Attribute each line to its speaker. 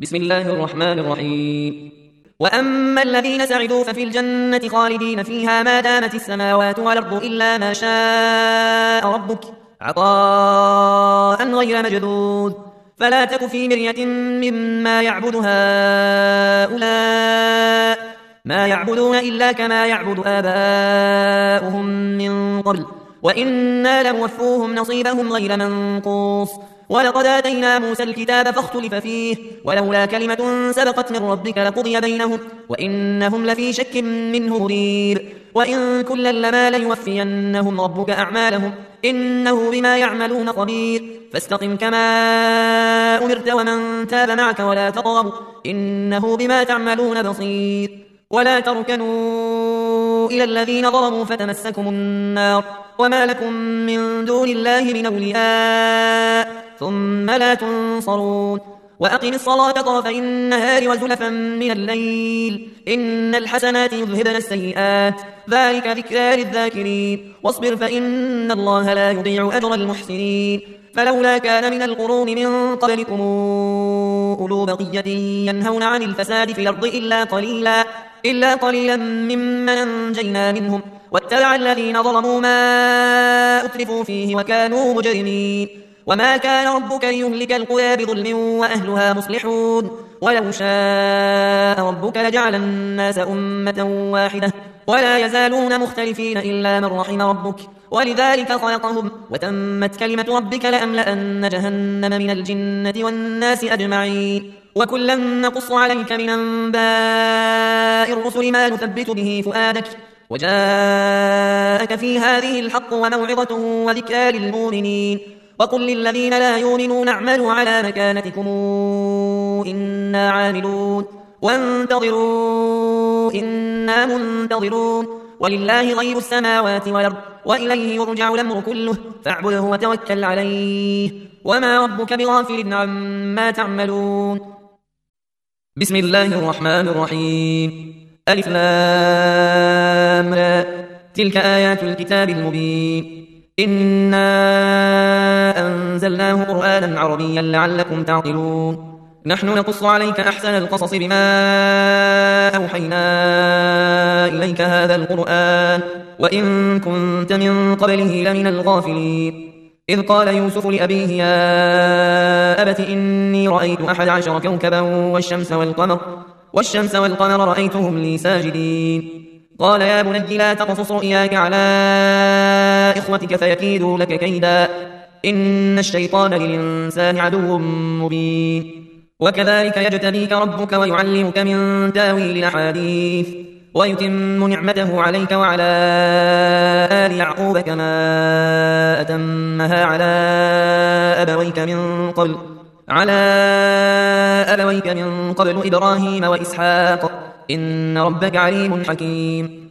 Speaker 1: بسم الله الرحمن الرحيم. وأما الذين سعدوا ففي الجنة خالدين فيها ما دامت السماوات والأرض إلا ما شاء ربك عطاء غير مجدود. فلا تك في مرية مما يعبد هؤلاء، ما يعبدون إلا كما يعبد آباؤهم من قبل، وإنا لموفوهم نصيبهم غير منقوص. ولقد آتينا موسى الكتاب فاختلف فيه، ولولا كلمة سبقت من ربك لقضي بينهم وإنهم لفي شك منه مريب. وإن كلا لما ليوفينهم ربك أعمالهم إنه بما يعملون خبير. فاستقم كما أمرت ومن تاب معك ولا تطغوا إنه بما تعملون بصير. ولا تركنوا إلى الذين ظلموا فتمسكم النار وما لكم من دون الله من أولياء ثم لا تنصرون. وأقم الصلاة طرفي النهار وزلفا من الليل إن الحسنات يذهبن السيئات ذلك ذكرى للذاكرين. واصبر فإن الله لا يضيع أجر المحسنين. فلولا كان من القرون من قبلكم أولو بقية ينهون عن الفساد في الأرض إلا قليلا ممن أنجينا منهم واتبع الذين ظلموا ما أترفوا فيه وكانوا مجرمين. وما كان ربك ليهلك القرى بظلم وأهلها مصلحون. ولو شاء ربك لجعل الناس أمة واحدة ولا يزالون مختلفين إلا من رحم ربك ولذلك خلقهم وتمت كلمة ربك لأملأن جهنم من الجنة والناس أجمعين. وكلا نقص عليك من أنباء الرسل ما نثبت به فؤادك وجاءك في هذه الحق وموعظة وذكرى للمؤمنين. وقل للذين لا يؤمنون اعملوا على مكانتكم إنا عاملون وانتظروا إنا منتظرون. ولله غيب السماوات والأرض وإليه يرجع الأمر كله فاعبده وتوكل عليه وما ربك بغافل عما تعملون. بسم الله الرحمن الرحيم. ألف لام را تلك آيات الكتاب المبين إنا أنزلناه قرآنا عربيا لعلكم تعقلون. نحن نقص عليك أحسن القصص بما أوحينا إليك هذا القرآن وإن كنت من قبله لمن الغافلين. إذ قال يوسف لأبيه يا أبت إني رأيت 11 كوكبا والشمس والقمر رأيتهم لي ساجدين. قال يا بني لا تقصص رؤياك على إخوتك فيكيدوا لك كيدا إن الشيطان للإنسان عدو مبين. وكذلك يجتبيك ربك ويعلمك من تاويل الأحاديث ويتم نعمته عليك وعلى آل يعقوب كما أتمها على أبويك من قبل إبراهيم وإسحاق إن ربك عليم حكيم.